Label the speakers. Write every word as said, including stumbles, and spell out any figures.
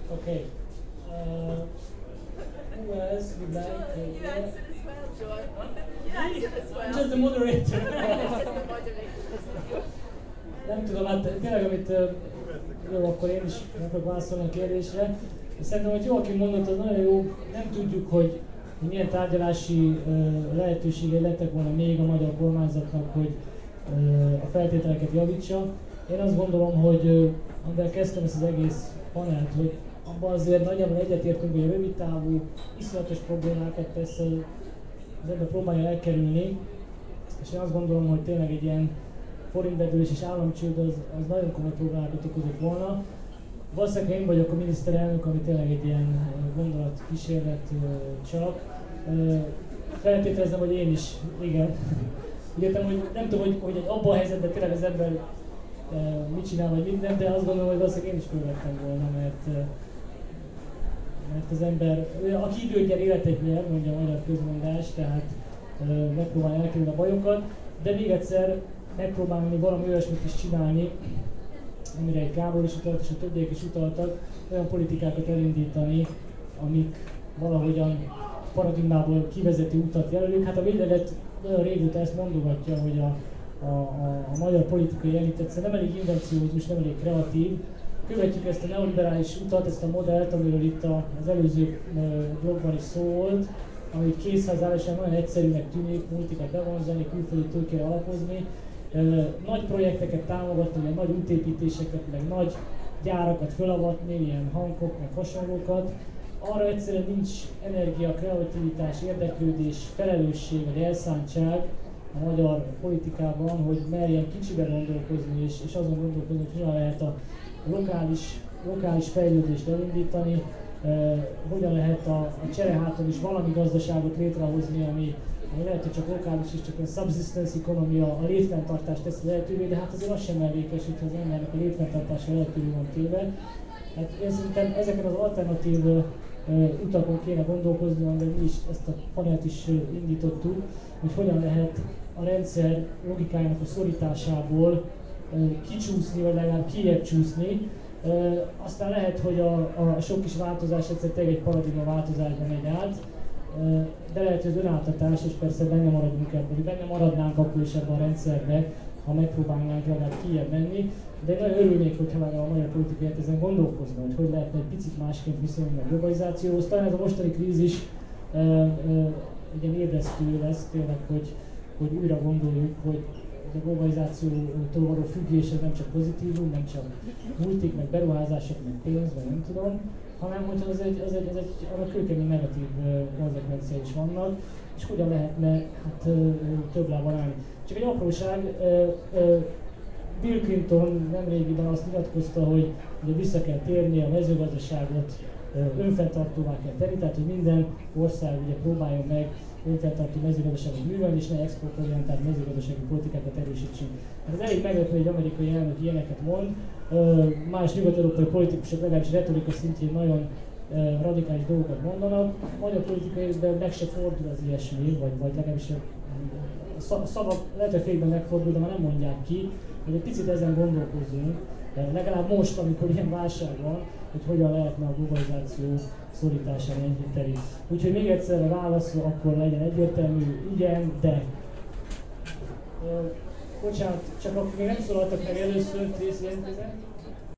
Speaker 1: Okay. Uh, who else would like to...
Speaker 2: You answered as well, John. You answered as well.
Speaker 1: I'm just the moderator.
Speaker 2: Just the moderator.
Speaker 1: Nem tudom, hát tényleg, amit jó, akkor én is meg fogok válaszolni a kérdésre. Szerintem, hogy Joachim mondott, az nagyon jó. Nem tudjuk, hogy milyen tárgyalási lehetőségei lettek volna még a magyar kormányzatnak, hogy a feltételeket javítsa. Én azt gondolom, hogy amivel kezdtem ezt az egész panelt, hogy abban azért nagyjából egyetértünk, hogy a rövid távú, iszonyatos problémákat persze az ember próbálja elkerülni, és én azt gondolom, hogy tényleg egy ilyen forintbedőlés és államcsőd az, az nagyon komoly problémákat okozott volna. Valószínűleg én vagyok a miniszterelnök, ami tényleg egy ilyen gondolatkísérlet csak. Feltételezem, hogy én is, igen. Úgy értem, hogy nem tudom, hogy, hogy egy abban a helyzetben tényleg az ember mit csinál, vagy minden, de azt gondolom, hogy valószínűleg én is fölvettem volna, mert, mert az ember, aki időt nyer, életet nyer, mondja a magyar közmondás, tehát megpróbálja elkerülni a bajokat, de még egyszer megpróbálni valami olyasmit is csinálni, amire egy Gábor is utalt, és a többiek is utaltak, olyan politikákat elindítani, amik valahogyan paradigmából kivezető utat jelölők. Hát a védelet nagyon régóta ezt mondogatja, hogy a, a, a, a magyar politikai elit egyszerűen nem elég invenciózus, nem elég kreatív. Követjük ezt a neoliberális utat, ezt a modellt, amiről itt az előző blogban is szó volt, amit készházállásan nagyon egyszerűnek tűnik, multikat bevonzani, külföldi tőkére alapozni, nagy projekteket támogatni, meg nagy útépítéseket, meg nagy gyárakat fölavatni, ilyen Hancock, meg hasonlókat. Arra egyszerűen nincs energia, kreativitás, érdeklődés, felelősség, vagy elszántság a magyar politikában, hogy merjen kicsiben gondolkozni, és, és azon gondolkozni, hogy hogyan lehet a lokális, lokális fejlődést elindítani, eh, hogyan lehet a, a csereháton is valami gazdaságot létrehozni, ami, ami lehet, hogy csak lokális és csak a subsistence economy, a létfenntartást teszi lehetővé, de hát azért az sem mellékes, hogyha az embernek a létfenntartása lehetővé van téve. Hát én szerintem ezeken az alternatív uh, utakon kéne gondolkozni, amivel mi is ezt a panelt is uh, indítottuk, hogy hogyan lehet a rendszer logikájának a szorításából uh, kicsúszni, vagy legalább kijebb csúszni. Uh, aztán lehet, hogy a, a sok kis változás egyszer tényleg egy paradigma változásban megy át, uh, de lehet, hogy az önáltatás, és persze benne maradunk ebben, hogy benne maradnánk akkor is ebben a rendszerben, ha megpróbálnánk legalább kijebb menni. De én nagyon örülnék, hogyha már a magyar politikai ezen gondolkozna, hogy hogy lehetne egy picit másként viszonyulni a globalizációhoz. Talán ez a mostani krízis e, e, egy ilyen ébresztő lesz tényleg, hogy, hogy újra gondoljuk, hogy a globalizációtól való függés ez nem csak pozitívum, nem csak multik, meg beruházások, meg pénz, meg nem tudom, hanem hogy az egy, az egy, az egy annak kőkemény negatív konzekvenciái is vannak, és hogyan lehetne hát, több lábon állni. Csak egy apróság, Bill Clinton nemrégiben azt nyilatkozta, hogy ugye vissza kell térni a mezőgazdaságot, önfenntartóvá kell tenni, tehát hogy minden ország ugye próbáljon meg önfenntartó mezőgazdaságot művelni, és ne exportorientált mezőgazdasági politikákat erősítsünk. Hát ez elég meglepő, hogy egy amerikai elnök ilyeneket mond. Más nyugat-európai politikusok legalábbis retorika szintjén nagyon radikális dolgokat mondanak. A magyar politikaiban meg se fordul az ilyesmi, vagy, vagy legalábbis a szavak lehet, hogy fékben megfordul, de már nem mondják ki, hogy egy picit ezen gondolkozzunk, legalább most, amikor ilyen válság van, hogy hogyan lehetne a globalizáció szorításán enyhíteni. Úgyhogy még egyszer a válasz akkor legyen egyértelmű, igen, de. Bocsánat, csak akik még nem szólaltak meg először, Tracy jelentkezett.